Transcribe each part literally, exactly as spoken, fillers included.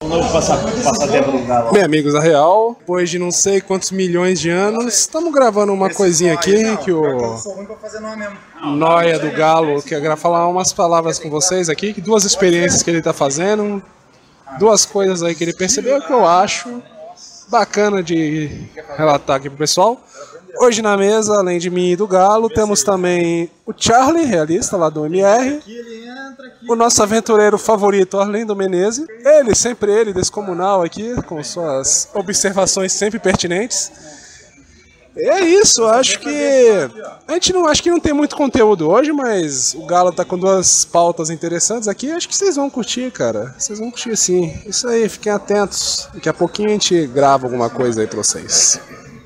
Um novo passatempo do Galo. Bem, amigos da Real, depois de não sei quantos milhões de anos, estamos gravando uma coisinha aqui que o Noia do Galo quer falar umas palavras com vocês aqui, duas experiências que ele está fazendo, duas coisas aí que ele percebeu que eu acho bacana de relatar aqui pro pessoal. Hoje na mesa, além de mim e do Galo, temos também o Charlie, realista lá do M R, o nosso aventureiro favorito, Arlindo Menezes, ele, sempre ele, descomunal aqui, com suas observações sempre pertinentes. E é isso, acho que a gente não, acho que não tem muito conteúdo hoje, mas o Galo tá com duas pautas interessantes aqui, acho que vocês vão curtir, cara, vocês vão curtir sim. Isso aí, fiquem atentos, daqui a pouquinho a gente grava alguma coisa aí pra vocês.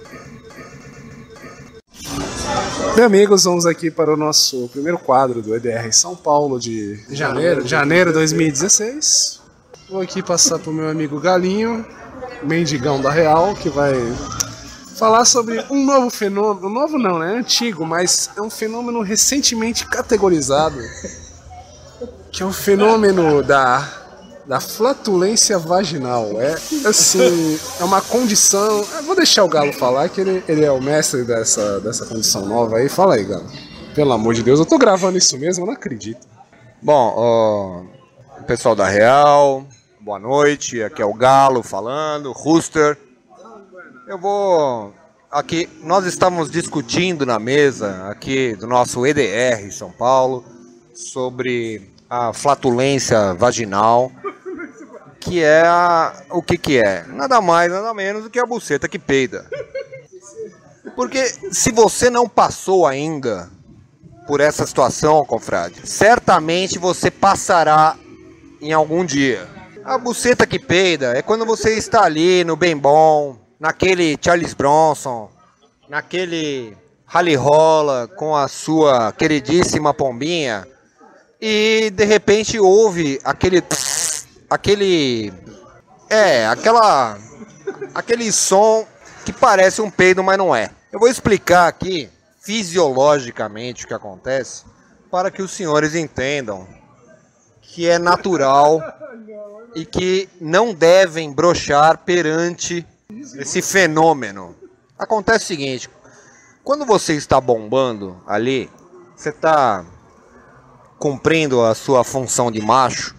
Bem, amigos, vamos aqui para o nosso primeiro quadro do E D R São Paulo de janeiro, janeiro de dois mil e dezesseis. Vou aqui passar para o meu amigo Galinho, mendigão da Real, que vai falar sobre um novo fenômeno, novo não, né, antigo, mas é um fenômeno recentemente categorizado, que é o fenômeno da... da flatulência vaginal. É assim, é uma condição. Eu vou deixar o Galo falar, que ele, ele é o mestre dessa, dessa condição nova aí. Fala aí, Galo. Pelo amor de Deus, eu tô gravando isso mesmo, eu não acredito. Bom, ó, pessoal da Real, boa noite. Aqui é o Galo falando, Rooster. Eu vou. Aqui, nós estamos discutindo na mesa aqui do nosso E D R São Paulo sobre a flatulência vaginal. Que é a... o que que é? Nada mais, nada menos do que a buceta que peida. Porque se você não passou ainda por essa situação, confrade, certamente você passará em algum dia. A buceta que peida é quando você está ali no bem bom, naquele Charles Bronson, naquele rally rola com a sua queridíssima pombinha e de repente ouve aquele... Aquele, é, aquela, aquele som que parece um peido, mas não é. Eu vou explicar aqui, fisiologicamente, o que acontece, para que os senhores entendam que é natural e que não devem broxar perante esse fenômeno. Acontece o seguinte, quando você está bombando ali, você está cumprindo a sua função de macho,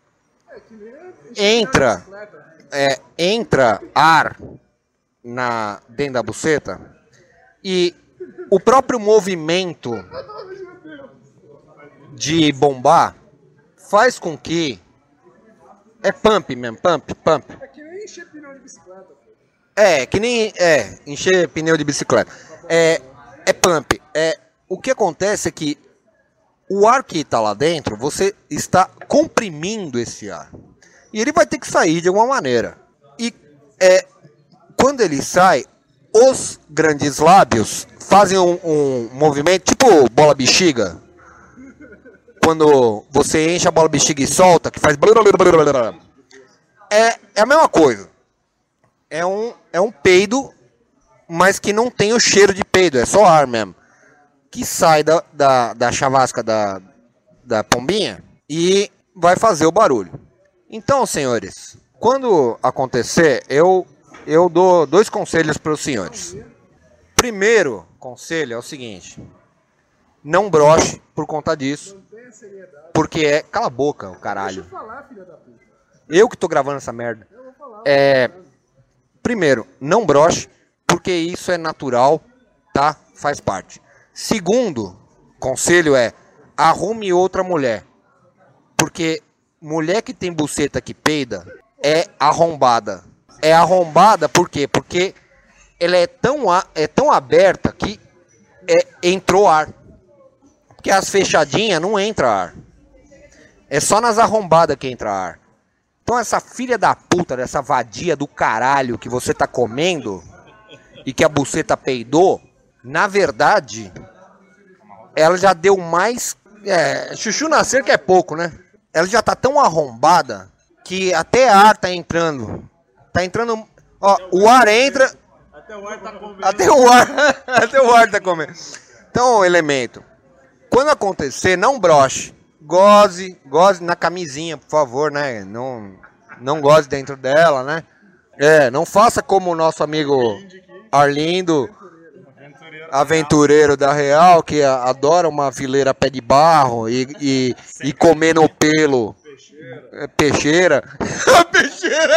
Entra, é, entra ar na, dentro da buceta e o próprio movimento de bombar faz com que... É pump mesmo, pump, pump. É que nem encher pneu de bicicleta. É, que nem... É, encher pneu de bicicleta. É, é pump. É, o que acontece é que o ar que está lá dentro, você está comprimindo esse ar. E ele vai ter que sair de alguma maneira. E é, quando ele sai, os grandes lábios fazem um, um movimento tipo bola bexiga. Quando você enche a bola bexiga e solta, que faz... É, é a mesma coisa. É um, é um peido, mas que não tem o cheiro de peido, é só ar mesmo. Que sai da, da, da chavasca da, da pombinha e vai fazer o barulho. Então, senhores, quando acontecer, eu, eu dou dois conselhos para os senhores. Primeiro conselho é o seguinte: não broche por conta disso, porque é... Cala a boca, o caralho. Eu que tô gravando essa merda. É, primeiro, não broche, porque isso é natural, tá? Faz parte. Segundo conselho é: arrume outra mulher, porque... mulher que tem buceta que peida é arrombada. É arrombada por quê? Porque ela é tão, é tão aberta que é, entrou ar. Porque as fechadinhas não entra ar. É só nas arrombadas que entra ar. Então essa filha da puta, dessa vadia do caralho que você tá comendo e que a buceta peidou, na verdade, ela já deu mais... É, chuchu nascer que é pouco, né? Ela já tá tão arrombada que até ar tá entrando. Tá entrando... Ó, o ar entra... Até o ar tá comendo. Até o ar, até o ar tá comendo. Então, elemento. Quando acontecer, não broche. Goze, goze na camisinha, por favor, né? Não, não goze dentro dela, né? É, não faça como o nosso amigo Arlindo, aventureiro da Real, que adora uma fileira pé de barro e, e, e comer no pelo. É, peixeira. Peixeira!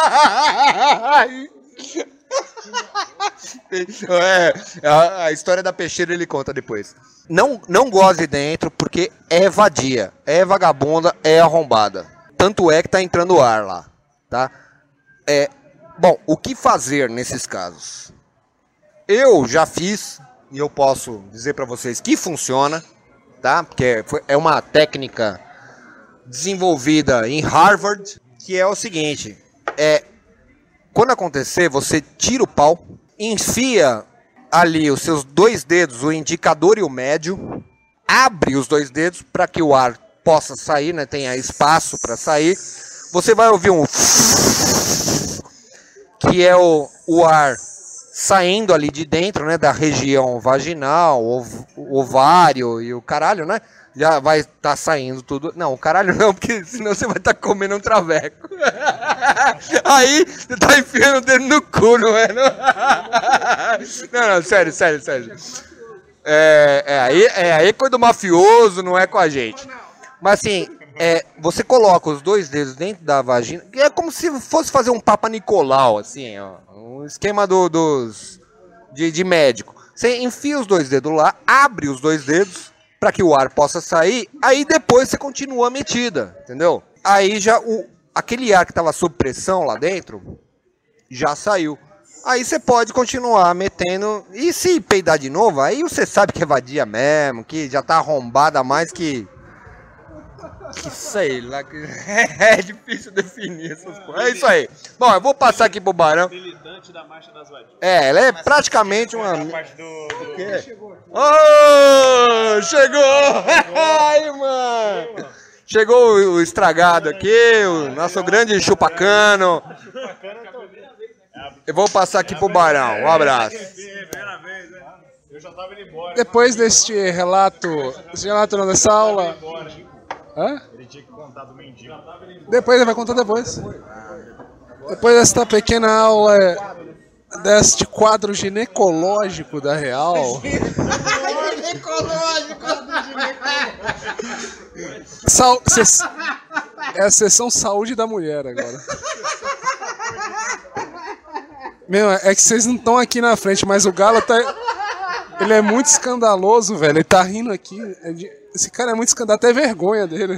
É, a, a história da peixeira ele conta depois. Não, não goze dentro porque é vadia, é vagabunda, é arrombada. Tanto é que tá entrando ar lá, tá? É, bom, o que fazer nesses casos? Eu já fiz e eu posso dizer para vocês que funciona, tá? Porque é uma técnica desenvolvida em Harvard, que é o seguinte, é quando acontecer, você tira o pau, enfia ali os seus dois dedos, o indicador e o médio, abre os dois dedos para que o ar possa sair, né? Tenha espaço para sair. Você vai ouvir um que é o, o ar saindo ali de dentro, né? Da região vaginal, ov, ovário e o caralho, né? Já vai estar tá saindo tudo. Não, o caralho não, porque senão você vai estar tá comendo um traveco. Aí você tá enfiando o dedo no cu, não é? Não, não, não sério, sério, sério. É, é, aí, é aí coisa do mafioso, não é com a gente. Mas assim, é, você coloca os dois dedos dentro da vagina, é como se fosse fazer um Papa Nicolau, assim, ó. Um esquema do, dos, de, de médico. Você enfia os dois dedos lá, abre os dois dedos, para que o ar possa sair, aí depois você continua a metida, entendeu? Aí já o, aquele ar que estava sob pressão lá dentro, já saiu. Aí você pode continuar metendo, e se peidar de novo, aí você sabe que é vadia mesmo, que já tá arrombada mais que... Que sei lá, que é difícil definir essas coisas. É isso aí. Bom, eu vou passar aqui pro Barão. É, ela é praticamente uma... Oh, chegou! Aí, mano! Chegou o estragado aqui, o nosso grande chupacano. Eu vou passar aqui pro Barão. Um abraço. Depois deste relato, esse relato não dessa aula... Hã? Ele tinha que contar do mendigo. Depois ele vai contar depois. Depois desta pequena aula deste quadro ginecológico da Real. Ginecológico! Sal, ses, é a sessão saúde da mulher agora. Meu, é que vocês não estão aqui na frente, mas o Galo tá... Ele é muito escandaloso, velho. Ele tá rindo aqui. Esse cara é muito escandaloso, até vergonha dele.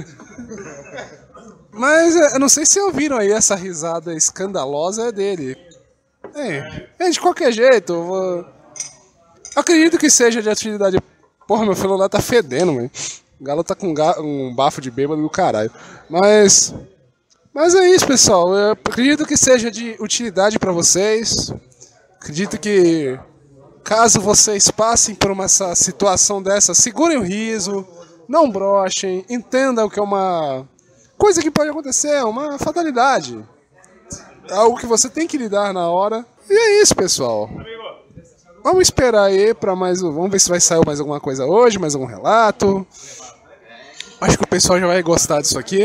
Mas eu não sei se ouviram aí, essa risada escandalosa é dele. É, é de qualquer jeito. Eu, vou... eu acredito que seja de atividade. Porra, meu celular tá fedendo, mano. O Galo tá com um, ga... um bafo de bêbado do caralho. Mas. Mas é isso, pessoal. Eu acredito que seja de utilidade pra vocês. Acredito que. Caso vocês passem por uma situação dessa, segurem o riso, não brochem, entendam que é uma coisa que pode acontecer, uma fatalidade. É algo que você tem que lidar na hora. E é isso, pessoal. Vamos esperar aí para mais um. Vamos ver se vai sair mais alguma coisa hoje, mais algum relato. Acho que o pessoal já vai gostar disso aqui.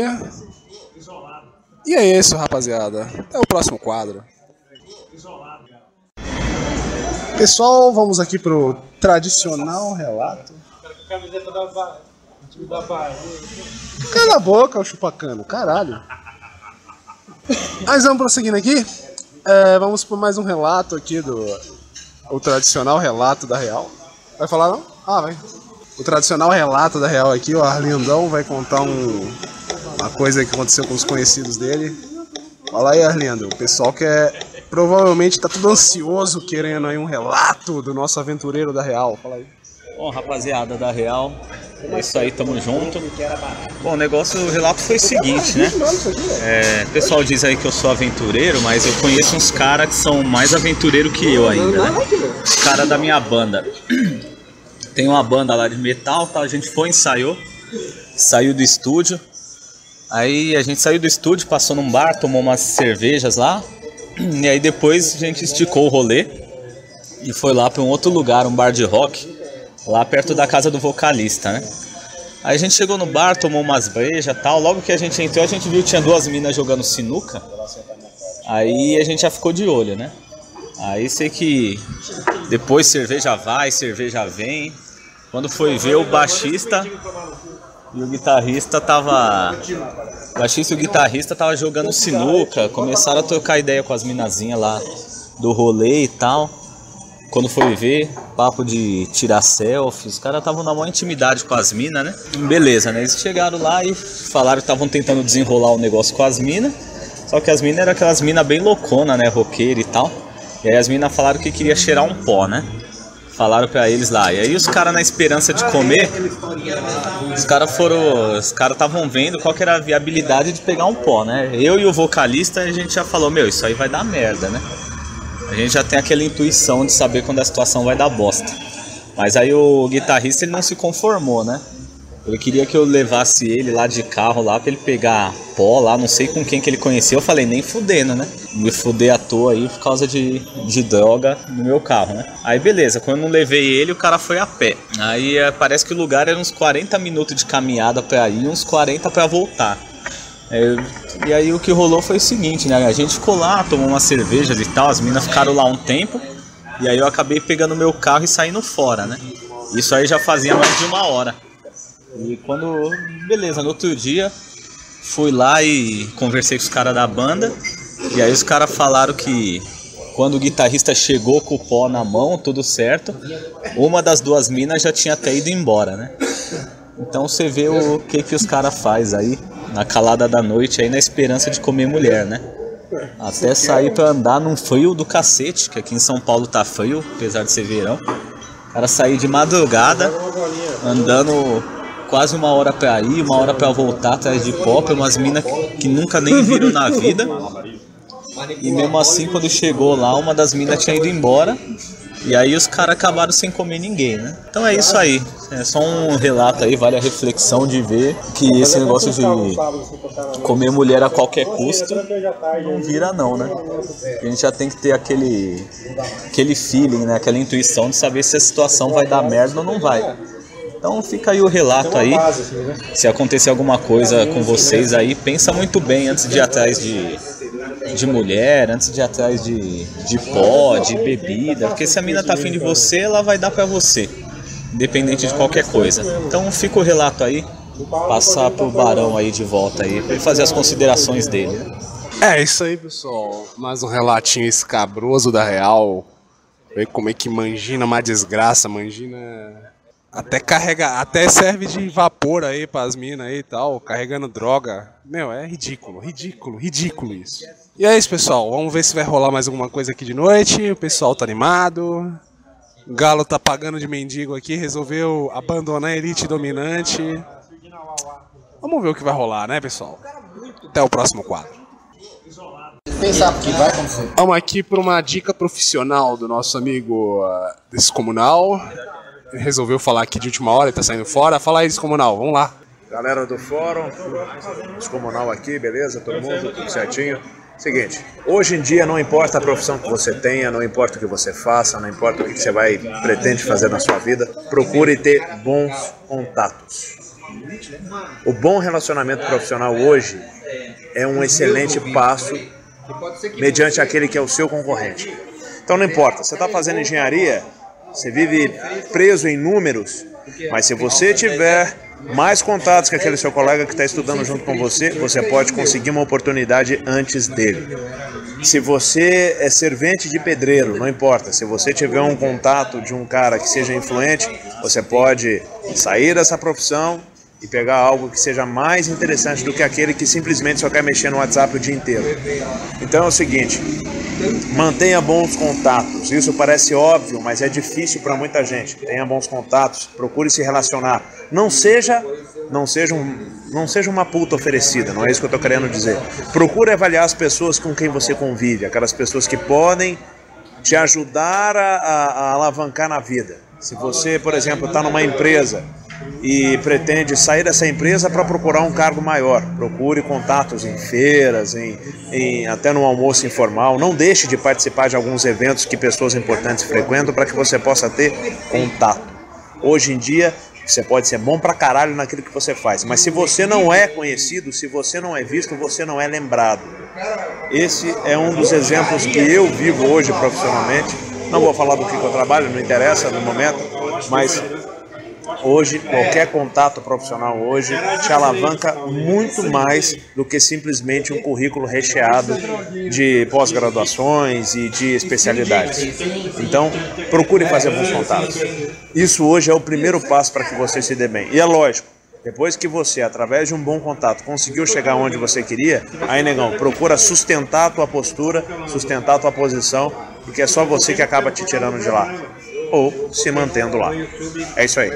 E é isso, rapaziada. Até o próximo quadro. Pessoal, vamos aqui pro tradicional relato. Camiseta da Bahia. Da Bahia. Cala a boca, o chupacano, caralho. Mas vamos prosseguindo aqui. É, vamos por mais um relato aqui do... O tradicional relato da Real. Vai falar não? Ah, vai. O tradicional relato da Real aqui, o Arlindão vai contar um... uma coisa que aconteceu com os conhecidos dele. Fala aí, Arlindo. O pessoal quer... Provavelmente tá tudo ansioso querendo aí um relato do nosso aventureiro da Real. Fala aí. Bom, rapaziada da Real, é isso aí, tamo junto. Bom, o negócio, o relato foi o seguinte, né? É, o pessoal diz aí que eu sou aventureiro, mas eu conheço uns caras que são mais aventureiro que eu ainda, né? Os caras da minha banda. Tem uma banda lá de metal, tá? A gente foi, ensaiou, saiu do estúdio. Aí a gente saiu do estúdio, passou num bar, tomou umas cervejas lá. E aí depois a gente esticou o rolê e foi lá para um outro lugar, um bar de rock, lá perto da casa do vocalista, né? Aí a gente chegou no bar, tomou umas brejas e tal. Logo que a gente entrou, a gente viu que tinha duas minas jogando sinuca. Aí a gente já ficou de olho, né? Aí sei que depois cerveja vai, cerveja vem. Quando foi ver, o baixista e o guitarrista tava... O baixista e o guitarrista tava jogando sinuca. Começaram a trocar ideia com as minazinhas lá do rolê e tal. Quando foi ver, papo de tirar selfie, os caras estavam na maior intimidade com as minas, né? Beleza, né? Eles chegaram lá e falaram que estavam tentando desenrolar o negócio com as minas. Só que as minas eram aquelas minas bem loucona, né? Roqueira e tal. E aí as minas falaram que queria cheirar um pó, né? Falaram pra eles lá. E aí os caras, na esperança de comer, os caras foram... Os caras estavam vendo qual que era a viabilidade de pegar um pó, né? Eu e o vocalista, a gente já falou, meu, isso aí vai dar merda, né? A gente já tem aquela intuição de saber quando a situação vai dar bosta. Mas aí o guitarrista ele não se conformou, né? Ele queria que eu levasse ele lá de carro lá pra ele pegar pó lá, não sei com quem que ele conhecia. Eu falei, nem fudendo, né? Me fuder à toa aí por causa de, de droga no meu carro, né? Aí beleza, quando eu não levei ele, o cara foi a pé. Aí parece que o lugar era uns quarenta minutos de caminhada pra ir e uns quarenta pra voltar. É, e aí o que rolou foi o seguinte, né? A gente ficou lá, tomou uma cerveja e tal, as minas ficaram lá um tempo. E aí eu acabei pegando meu carro e saindo fora, né? Isso aí já fazia mais de uma hora. E quando... Beleza, no outro dia fui lá e conversei com os caras da banda. E aí os caras falaram que quando o guitarrista chegou com o pó na mão, tudo certo, uma das duas minas já tinha até ido embora, né? Então você vê o que que os caras fazem aí na calada da noite, aí na esperança de comer mulher, né? Até sair pra andar num frio do cacete, que aqui em São Paulo tá frio, apesar de ser verão. O cara sair de madrugada, andando quase uma hora pra ir, uma hora pra voltar atrás de pop, umas minas que, que nunca nem viram na vida. E mesmo assim, quando chegou lá, uma das minas tinha ido embora. E aí os caras acabaram sem comer ninguém, né? Então é isso aí. É só um relato aí, vale a reflexão de ver que esse negócio de comer mulher a qualquer custo não vira não, né? A gente já tem que ter aquele, aquele feeling, né? Aquela intuição de saber se a situação vai dar merda ou não vai. Então fica aí o relato aí. Se acontecer alguma coisa com vocês aí, pensa muito bem antes de ir atrás de... de mulher, antes de ir atrás de, de pó, de bebida, porque se a mina tá afim de você, ela vai dar pra você, independente de qualquer coisa. Então fica o relato aí, passar pro Barão aí de volta aí, pra ele fazer as considerações dele, né? É isso aí, pessoal, mais um relatinho escabroso da Real. Ver como é que Mangina é uma desgraça, Mangina até carrega, até serve de vapor aí pras minas aí e tal, carregando droga. Meu, é ridículo, ridículo, ridículo isso. E é isso, pessoal, vamos ver se vai rolar mais alguma coisa aqui de noite. O pessoal tá animado. O Galo tá pagando de mendigo aqui, resolveu abandonar a elite dominante. Vamos ver o que vai rolar, né, pessoal? Até o próximo quadro. Pensar que vai acontecer. Vamos aqui para uma dica profissional do nosso amigo uh, Descomunal. Ele resolveu falar aqui de última hora, ele tá saindo fora. Fala aí, Descomunal, vamos lá. Galera do fórum, Descomunal aqui, beleza? Todo mundo, tudo certinho? Seguinte, hoje em dia não importa a profissão que você tenha, não importa o que você faça, não importa o que você vai pretende fazer na sua vida, procure ter bons contatos. O bom relacionamento profissional hoje é um excelente passo mediante aquele que é o seu concorrente. Então não importa, você está fazendo engenharia, você vive preso em números, mas se você tiver mais contatos que aquele seu colega que está estudando junto com você, você pode conseguir uma oportunidade antes dele. Se você é servente de pedreiro, não importa, se você tiver um contato de um cara que seja influente, você pode sair dessa profissão e pegar algo que seja mais interessante do que aquele que simplesmente só quer mexer no WhatsApp o dia inteiro. Então é o seguinte, mantenha bons contatos. Isso parece óbvio, mas é difícil para muita gente. Tenha bons contatos, procure se relacionar. Não seja, não seja, um, não seja uma puta oferecida, não é isso que eu estou querendo dizer. Procure avaliar as pessoas com quem você convive, aquelas pessoas que podem te ajudar a, a, a alavancar na vida. Se você, por exemplo, está numa empresa e pretende sair dessa empresa para procurar um cargo maior, procure contatos em feiras, em, em, até no almoço informal. Não deixe de participar de alguns eventos que pessoas importantes frequentam para que você possa ter contato. Hoje em dia, Você pode ser bom pra caralho naquilo que você faz, mas se você não é conhecido, se você não é visto, você não é lembrado. Esse é um dos exemplos que eu vivo hoje profissionalmente. Não vou falar do que eu trabalho, não interessa no momento, mas hoje qualquer contato profissional hoje te alavanca muito mais do que simplesmente um currículo recheado de pós-graduações e de especialidades. Então, procure fazer bons contatos. Isso hoje é o primeiro passo para que você se dê bem. E é lógico, depois que você, através de um bom contato, conseguiu chegar onde você queria, aí, negão, procura sustentar a tua postura, sustentar a tua posição, porque é só você que acaba te tirando de lá. Ou se mantendo lá. É isso aí.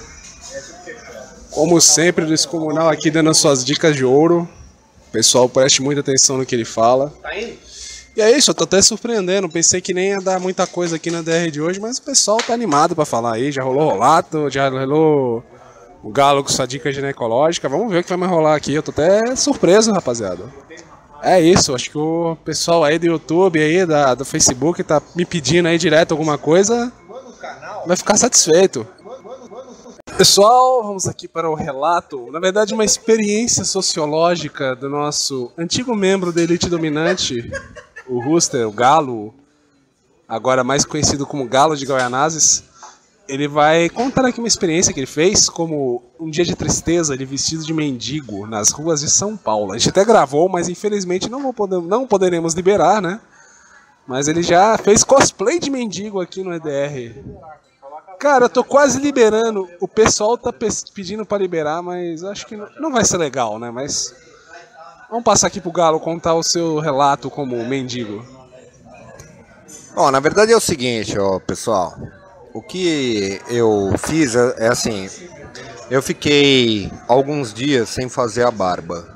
Como sempre, o Descomunal aqui dando as suas dicas de ouro. Pessoal, preste muita atenção no que ele fala. E é isso, eu tô até surpreendendo. Pensei que nem ia dar muita coisa aqui na D R de hoje, mas o pessoal tá animado pra falar aí. Já rolou rolato, já rolou o Galo com sua dica ginecológica. Vamos ver o que vai mais rolar aqui. Eu tô até surpreso, rapaziada. É isso, acho que o pessoal aí do YouTube, aí, da, do Facebook, tá me pedindo aí direto alguma coisa. Vai ficar satisfeito. Pessoal, vamos aqui para o relato, na verdade uma experiência sociológica do nosso antigo membro da elite dominante, o Rooster, o Galo, agora mais conhecido como Galo de Goianazes. Ele vai contar aqui uma experiência que ele fez, como um dia de tristeza, ele vestido de mendigo nas ruas de São Paulo. A gente até gravou, mas infelizmente não, vou poder, não poderemos liberar, né? Mas ele já fez cosplay de mendigo aqui no E D R. Cara, eu tô quase liberando. O pessoal tá pedindo pra liberar, mas acho que não vai ser legal, né? Mas vamos passar aqui pro Galo contar o seu relato como mendigo. Bom, na verdade é o seguinte, ó, pessoal. O que eu fiz é, é assim, eu fiquei alguns dias sem fazer a barba.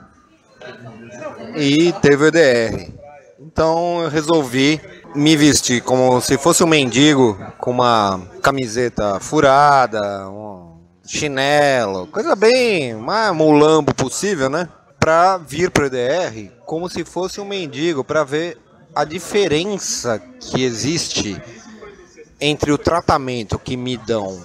E teve o E D R. Então eu resolvi me vestir como se fosse um mendigo, com uma camiseta furada, um chinelo, coisa bem mais mulambo possível, né? Pra vir pro E D R como se fosse um mendigo, pra ver a diferença que existe entre o tratamento que me dão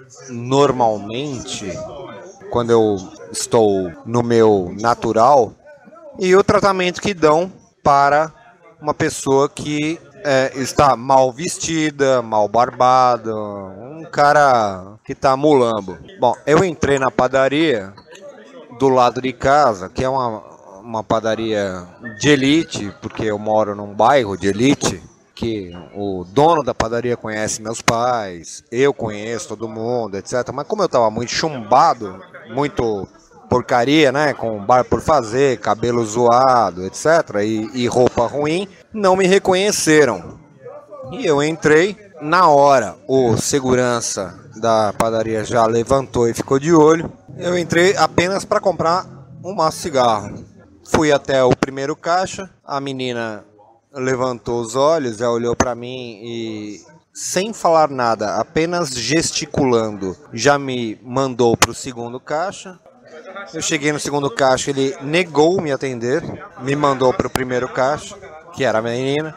normalmente, quando eu estou no meu natural, e o tratamento que dão para uma pessoa que é, está mal vestida, mal barbada, um cara que está mulambo. Bom, eu entrei na padaria do lado de casa, que é uma, uma padaria de elite, porque eu moro num bairro de elite, que o dono da padaria conhece meus pais, eu conheço todo mundo, etcétera. Mas como eu estava muito chumbado, muito porcaria, né, com bar por fazer, cabelo zoado, etcétera, e, e roupa ruim, não me reconheceram. E eu entrei, na hora o segurança da padaria já levantou e ficou de olho. Eu entrei apenas para comprar um maço de cigarro. Fui até o primeiro caixa, a menina levantou os olhos, já olhou para mim e, sem falar nada, apenas gesticulando, já me mandou para o segundo caixa. Eu cheguei no segundo caixa, ele negou me atender, me mandou para o primeiro caixa, que era a menina.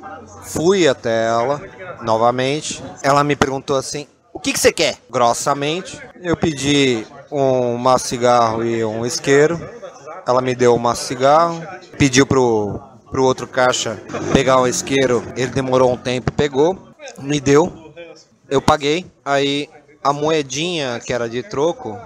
Fui até ela, novamente. Ela me perguntou assim, o que, que você quer? Grossamente, eu pedi um maço de cigarro e um isqueiro. Ela me deu um maço de cigarro, pediu pro pro outro caixa pegar um isqueiro, ele demorou um tempo, pegou, me deu, eu paguei, aí a moedinha que era de troco,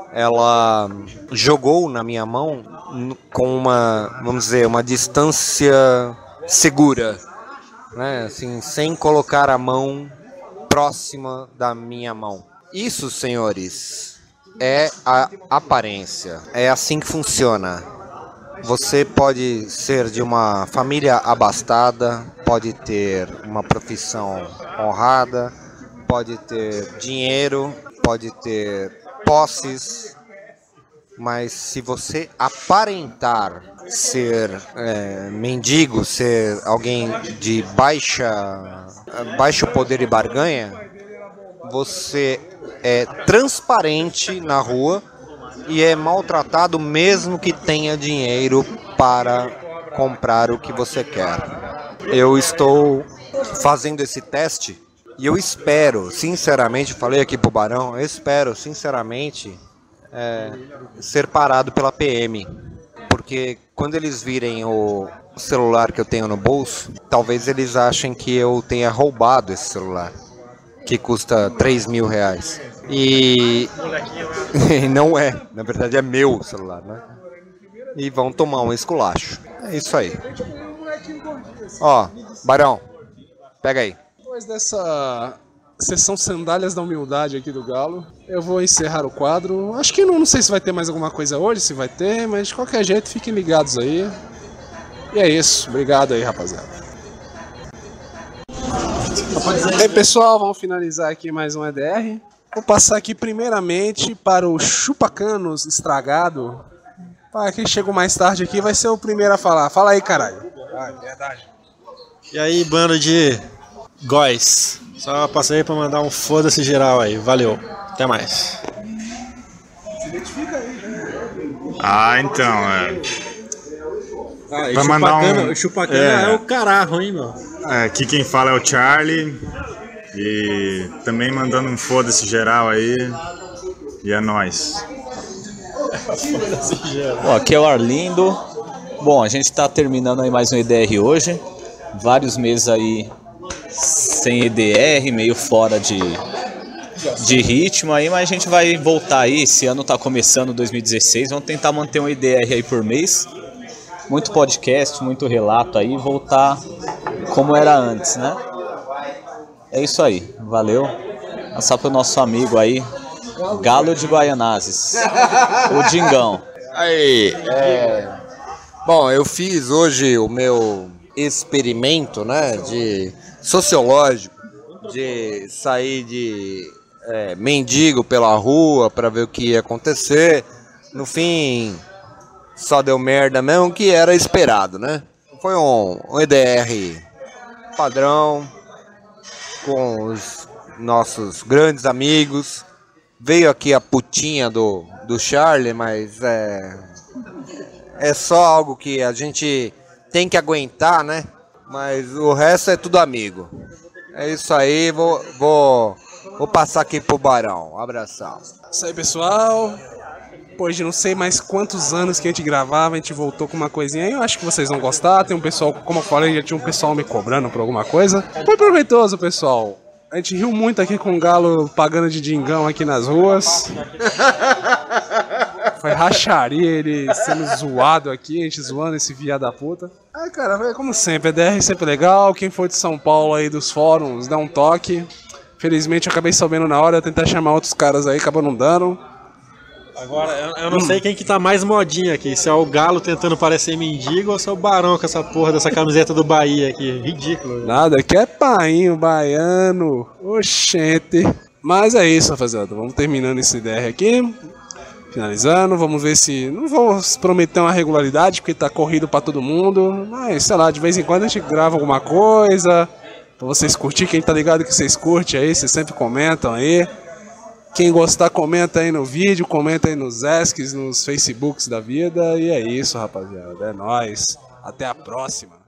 ela jogou na minha mão com uma, vamos dizer, uma distância segura, né, assim, sem colocar a mão próxima da minha mão. Isso, senhores, é a aparência, é assim que funciona. Você pode ser de uma família abastada, pode ter uma profissão honrada, pode ter dinheiro, pode ter posses, mas se você aparentar ser é, mendigo, ser alguém de baixa, baixo poder e barganha, você é transparente na rua e é maltratado mesmo que tenha dinheiro para comprar o que você quer. Eu estou fazendo esse teste E eu espero, sinceramente, falei aqui pro Barão, eu espero, sinceramente, é, ser parado pela P M. Porque quando eles virem o celular que eu tenho no bolso, talvez eles achem que eu tenha roubado esse celular, que custa três mil reais. E não é, na verdade é meu celular, né? E vão tomar um esculacho. É isso aí. Ó, Barão, pega aí. Depois dessa sessão sandálias da humildade aqui do Galo, eu vou encerrar o quadro. Acho que não, não sei se vai ter mais alguma coisa hoje, se vai ter, mas de qualquer jeito fiquem ligados aí. E é isso, obrigado aí, rapaziada. E aí, pessoal, vamos finalizar aqui mais um E D R. Vou passar aqui primeiramente para o Chupacanos estragado. Para quem chegou mais tarde aqui vai ser o primeiro a falar. Fala aí, caralho. Ah, verdade. E aí, bando de góis. Só passei pra mandar um foda-se geral aí. Valeu. Até mais. Ah, então, é. Ah, Vai mandar um- O chupacana é. é. o caralho, hein, meu? É, aqui quem fala é o Charlie. E também mandando um foda-se geral aí. E é nóis. Bom, aqui é o Arlindo. Bom, a gente está terminando aí mais um E D R hoje. Vários meses aí sem E D R, meio fora de, de ritmo aí, mas a gente vai voltar aí. Esse ano tá começando dois mil e dezesseis. Vamos tentar manter um E D R aí por mês. Muito podcast, muito relato aí. Voltar como era antes, né? É isso aí. Valeu. Passar pro nosso amigo aí, Galo de Guaianazes, o Dingão. Aí, é... Bom, eu fiz hoje o meu experimento, né, de sociológico, de sair de é, mendigo pela rua para ver o que ia acontecer. No fim, só deu merda mesmo, que era esperado, né? Foi um, um E D R padrão, com os nossos grandes amigos. Veio aqui a putinha do, do Charlie, mas é, é só algo que a gente tem que aguentar, né? Mas o resto é tudo amigo. É isso aí, vou, vou, vou passar aqui pro Barão. Um abração. Isso aí, pessoal. Depois de não sei mais quantos anos que a gente gravava, a gente voltou com uma coisinha aí. Eu acho que vocês vão gostar. Tem um pessoal, como eu falei, já tinha um pessoal me cobrando por alguma coisa. Foi proveitoso, pessoal. A gente riu muito aqui com o Galo pagando de dingão aqui nas ruas. Foi racharia ele sendo zoado aqui, a gente zoando esse viado da puta. Ah, cara, é como sempre, E D R sempre legal. Quem for de São Paulo aí dos fóruns, dá um toque. Felizmente eu acabei sabendo na hora, tentar chamar outros caras aí, acabou não dando. Agora, eu, eu não sei quem que tá mais modinha aqui. Se é o Galo tentando parecer mendigo ou se é o Barão com essa porra dessa camiseta do Bahia aqui. Ridículo. Nada, aqui é painho, baiano. Oxente. Mas é isso, rapaziada. Vamos terminando esse D R aqui. Finalizando, vamos ver se... Não vou prometer uma regularidade, porque tá corrido pra todo mundo. Mas, sei lá, de vez em quando a gente grava alguma coisa. Pra vocês curtirem, quem tá ligado que vocês curtem aí, vocês sempre comentam aí. Quem gostar, comenta aí no vídeo, comenta aí nos Esques, nos Facebooks da vida. E é isso, rapaziada. É nóis. Até a próxima.